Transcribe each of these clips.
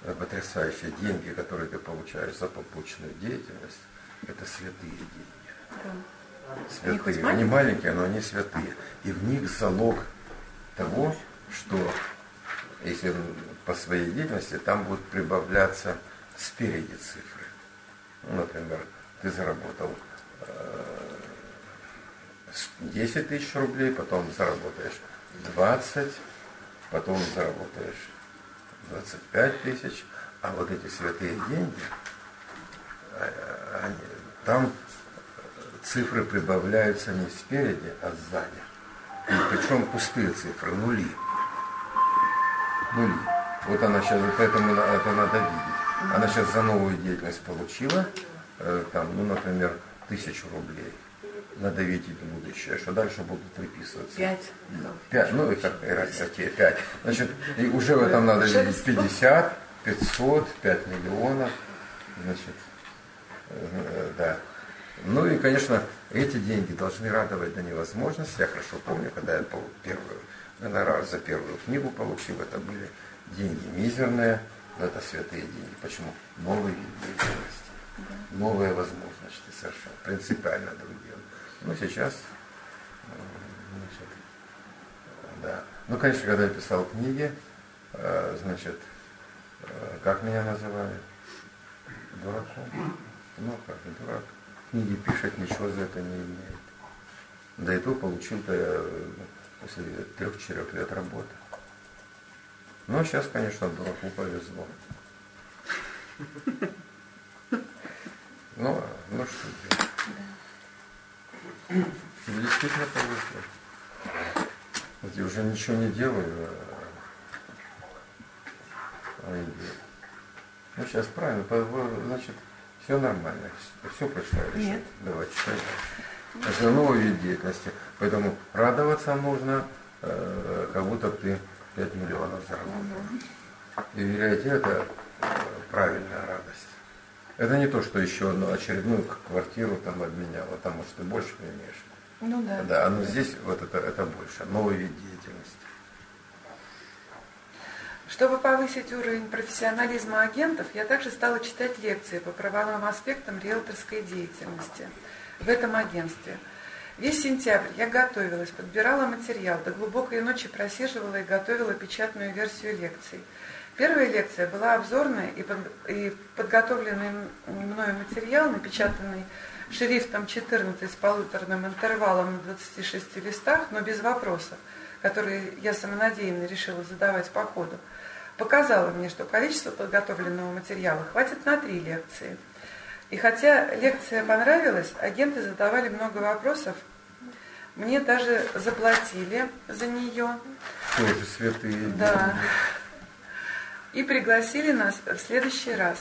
потрясающие деньги, которые ты получаешь за побочную деятельность, это святые деньги. Да. Святые. Они маленькие, но они святые. И в них залог того, что если по своей деятельности там будут прибавляться спереди цифры. Ну, например, ты заработал 10 тысяч рублей, потом заработаешь 20, потом заработаешь 25 тысяч, а вот эти святые деньги, там цифры прибавляются не спереди, а сзади. И причем пустые цифры, нули. Вот она сейчас, поэтому это надо видеть. Она сейчас за новую деятельность получила, например, 1000 рублей. Надо видеть будущее, что дальше будут выписываться. 5. Ну и как разница, 5. Значит, и уже в этом надо видеть 50, 500, 5 миллионов. Значит, да. Ну и, конечно, эти деньги должны радовать до невозможности. Я хорошо помню, когда я первую гонорар за первую книгу получил, это были деньги мизерные, но это святые деньги. Почему? Новый вид деятельности, новые возможности совершенно, принципиально другие. Ну, сейчас, значит, да. Ну, конечно, когда я писал книги, значит, как меня называли? Дураком. Ну, как же, дурак. Книги пишет, ничего за это не имеет. Да и то получил-то я после 3-4 лет работы. Ну, сейчас, конечно, дураку повезло. Ну что делать? Действительно повезло. Вот я уже ничего не делаю, ну, сейчас правильно, значит, все нормально, все прошло решить. Нет. Давай, читай. Это новый вид деятельности. Поэтому радоваться нужно, как будто ты 5 миллионов заработал. И веряете, это правильная радость. Это не то, что еще одну очередную квартиру там обменял, а там, может, ты больше имеешь. Ну да. Да, но здесь вот это больше, новый вид деятельности. Чтобы повысить уровень профессионализма агентов, я также стала читать лекции по правовым аспектам риэлторской деятельности в этом агентстве. Весь сентябрь я готовилась, подбирала материал, до глубокой ночи просиживала и готовила печатную версию лекций. Первая лекция была обзорная, и подготовленный мною материал, напечатанный шрифтом 14 с полуторным интервалом на 26 листах, но без вопросов, которые я самонадеянно решила задавать по ходу, показала мне, что количество подготовленного материала хватит на 3 лекции. И хотя лекция понравилась, агенты задавали много вопросов, мне даже заплатили за нее. Тоже святые. Да. И пригласили нас в следующий раз.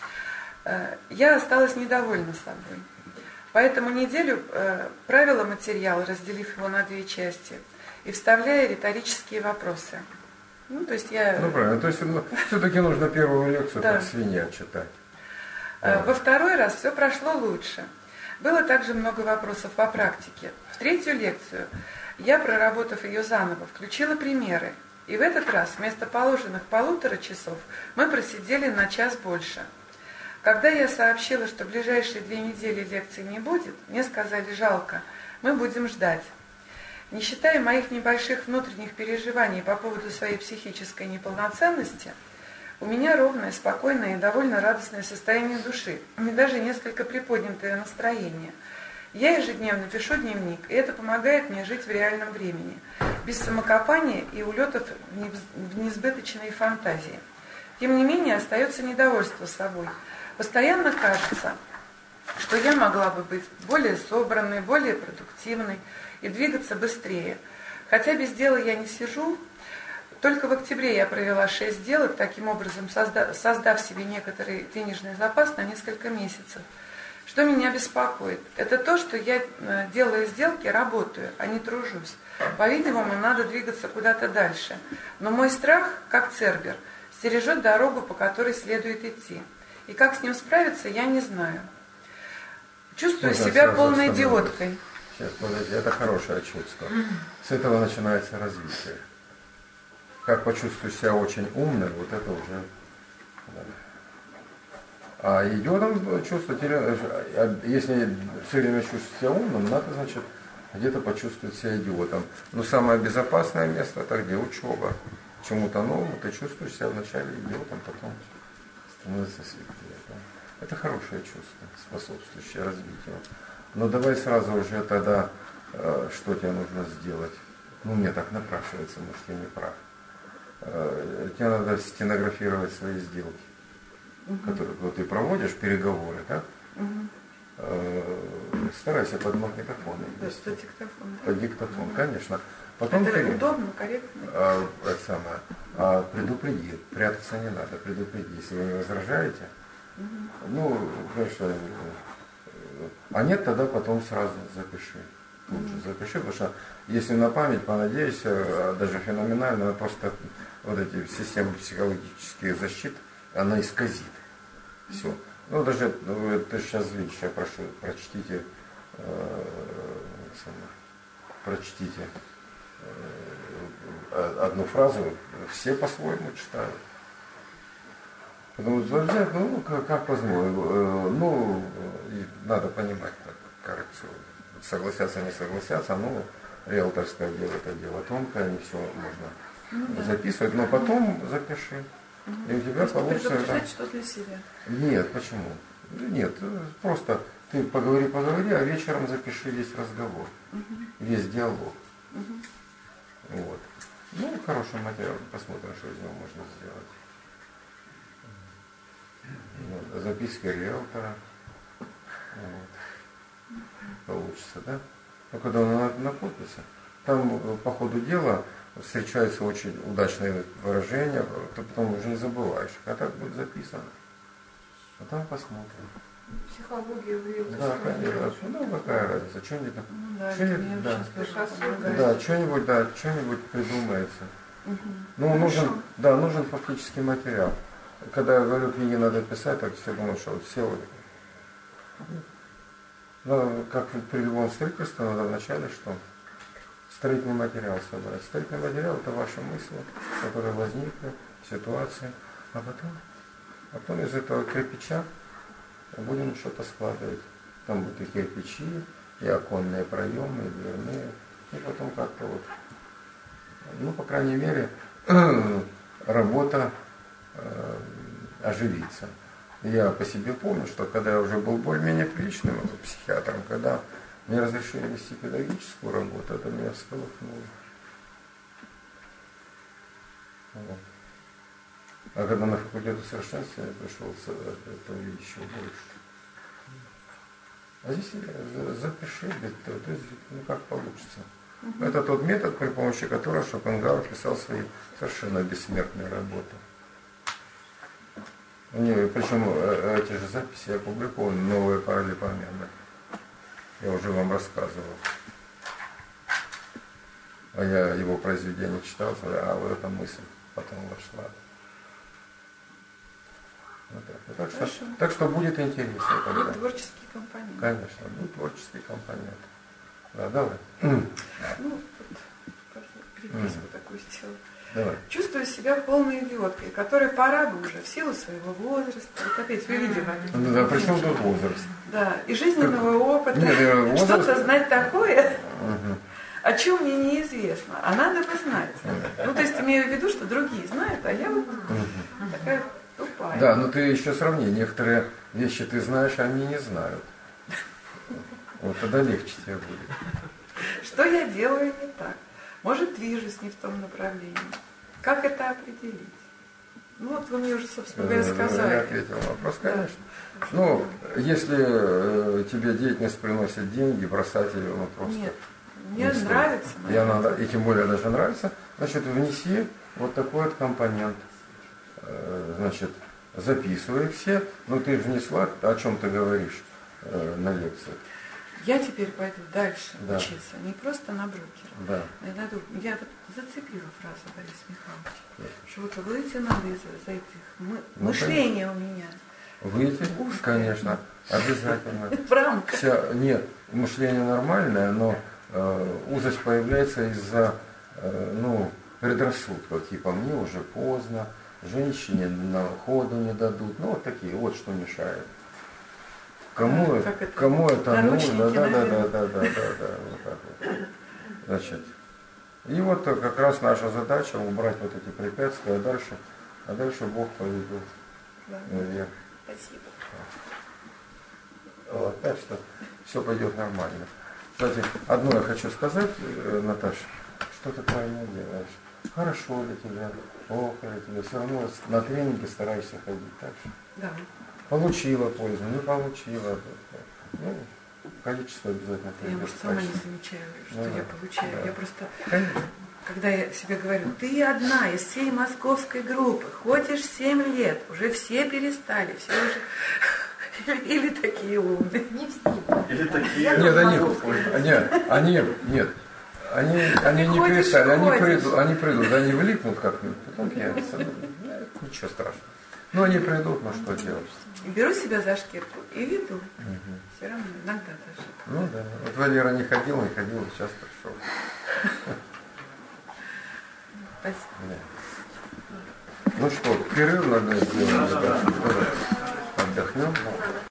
Я осталась недовольна собой. Поэтому неделю правила материал, разделив его на 2 части, и вставляя риторические вопросы. Ну, то есть я... Ну, правильно. То есть все-таки нужно первую лекцию да. как свинья читать. Во второй раз все прошло лучше. Было также много вопросов по практике. В 3-ю лекцию я, проработав ее заново, включила примеры. И в этот раз вместо положенных 1,5 часов мы просидели на час больше. Когда я сообщила, что в ближайшие 2 недели лекций не будет, мне сказали: жалко, мы будем ждать. Не считая моих небольших внутренних переживаний по поводу своей психической неполноценности, у меня ровное, спокойное и довольно радостное состояние души, и даже несколько приподнятое настроение. Я ежедневно пишу дневник, и это помогает мне жить в реальном времени, без самокопания и улетов в несбыточные фантазии. Тем не менее, остается недовольство собой. Постоянно кажется, что я могла бы быть более собранной, более продуктивной и двигаться быстрее. Хотя без дела я не сижу. Только в октябре я провела 6 сделок, таким образом создав себе некоторый денежный запас на несколько месяцев. Что меня беспокоит? Это то, что я, делая сделки, работаю, а не тружусь. По-видимому, надо двигаться куда-то дальше. Но мой страх, как цербер, стережет дорогу, по которой следует идти. И как с ним справиться, я не знаю. Чувствую себя полной идиоткой. Сейчас, подожди, это хорошее чувство. С этого начинается развитие. Как почувствуешь себя очень умным, вот это уже... Да. А идиотом чувствовать, если все время чувствовать себя умным, надо, значит, где-то почувствовать себя идиотом. Но самое безопасное место это где учеба. Чему-то новому ты чувствуешь себя вначале идиотом, потом становится светлее. Да? Это хорошее чувство, способствующее развитию. Но давай сразу уже тогда, что тебе нужно сделать. Ну, мне так напрашивается, может, я не прав. Тебе надо стенографировать свои сделки, которые вот, ты проводишь, переговоры, да? Старайся под магнитофон. Да, под диктофон. Да? Под диктофон, конечно. Потом это удобно, корректно. Предупреди, прятаться не надо, предупреди. Если вы не возражаете, ну, конечно, а нет, тогда потом сразу запиши. Лучше запиши, потому что если на память понадеешься, даже феноменально, просто вот эти системы психологических защит, она исказит. Все. Ну, даже, ты сейчас видишь, я прошу, прочтите одну фразу, все по-своему читают. Потому что, ну, как возможно, ну, надо понимать, коррекцию. Согласятся, не согласятся, ну, риэлторское дело, это дело тонкое, не все можно записывать, но потом запиши. И у тебя получится... Предупреждать, что для себя. Нет, почему? Нет, просто ты поговори, а вечером запиши весь разговор, весь диалог. Вот. Ну, хороший материал, посмотрим, что из него можно сделать. Вот. Записки риэлтора. Вот. Получится, да? Но когда он накопится, там по ходу дела встречаются очень удачные выражения, ты потом уже не забываешь, а так будет записано. А там посмотрим. Психология в риэлторстве. Да, конечно. Ну, какая разница, что-нибудь там. Да, что-нибудь придумается. Ну, нужен фактический материал. Когда я говорю, книги надо писать, так все думают, что вот все вот. Ну, как при любом строительстве, надо вначале что? Строительный материал собрать. Строительный материал это ваши мысли, которые возникли, ситуации. А потом из этого кирпича будем что-то складывать. Там будут и кирпичи, и оконные проемы, и дверные. И потом как-то вот, ну, по крайней мере, работа оживится. Я по себе помню, что когда я уже был более-менее приличным психиатром, когда мне разрешили вести педагогическую работу, это меня всколыхнуло. Вот. А когда на факультет усовершенствования пришел, это увидеть еще больше. А здесь запиши, ну как получится. Это тот метод, при помощи которого Шопенгауэр писал свои совершенно бессмертные работы. Причем эти же записи опубликованы, новые параллелепомены. Я уже вам рассказывал. А я его произведение читал, а вот эта мысль потом вошла. Вот так что будет интересно. Будет творческий компонент. Конечно, будет творческий компонент. Да, давай. Ну, приписку такую сделаю. Давай. Чувствую себя полной идиоткой, которой пора бы уже в силу своего возраста. Вот опять вы видите. Да, при чем тут возраст? Да, и жизненного опыта. Нет, что-то знать такое, о чем мне неизвестно. А надо бы знать. Ну, то есть имею в виду, что другие знают, а я вот такая тупая. Да, но ты еще сравни. Некоторые вещи ты знаешь, а они не знают. Вот тогда легче тебе будет. Что я делаю не так? Может, движусь не в том направлении. Как это определить? Ну вот вы мне уже, собственно говоря, сказали. Я ответил на вопрос, конечно. Ну, если тебе деятельность приносит деньги, бросать ее, ну просто... Нет, мне нравится. И тем более даже нравится, значит, внеси вот такой вот компонент. Значит, записывай все. Ну, ты же внесла, о чем ты говоришь на лекции. Я теперь пойду дальше учиться, не просто на брокера. Да. Я вот зацепила фразу Бориса Михайловича, что вот выйти надо из этих мышления у меня. Выйти? Конечно, обязательно. В рамках. Нет, мышление нормальное, но узость появляется из-за предрассудков, типа мне уже поздно, женщине на ходу не дадут. Ну, вот такие, вот что мешает. Кому это нужно? Да, вот так вот. Значит, и вот как раз наша задача убрать вот эти препятствия, а дальше Бог поведет наверх. Спасибо. Вот, так что все пойдет нормально. Кстати, одно я хочу сказать, Наташа, что ты правильно делаешь. Хорошо для тебя, плохо для тебя, все равно на тренинги стараешься ходить, так что. Да. Получила пользу, не получила. Ну, количество обязательно Я, пойдет. может, сама не замечаю, что Ну, я получаю. да. Я просто, Конечно. когда я себе говорю, ты одна из всей московской группы, ходишь 7 лет, уже все перестали, все уже... Или такие умные. Не все. Или такие. Нет, они не ходишь, перестали, ходишь. они придут, они влипнут как-нибудь, потом пьянятся. Ничего страшного. Ну, они придут, ну что делать? Беру себя за шкирку и веду. Все равно, иногда даже. Ну да. Вот Валера не ходил, сейчас пришел. Спасибо. Да. Ну что, перерыв надо сделать, отдохнем.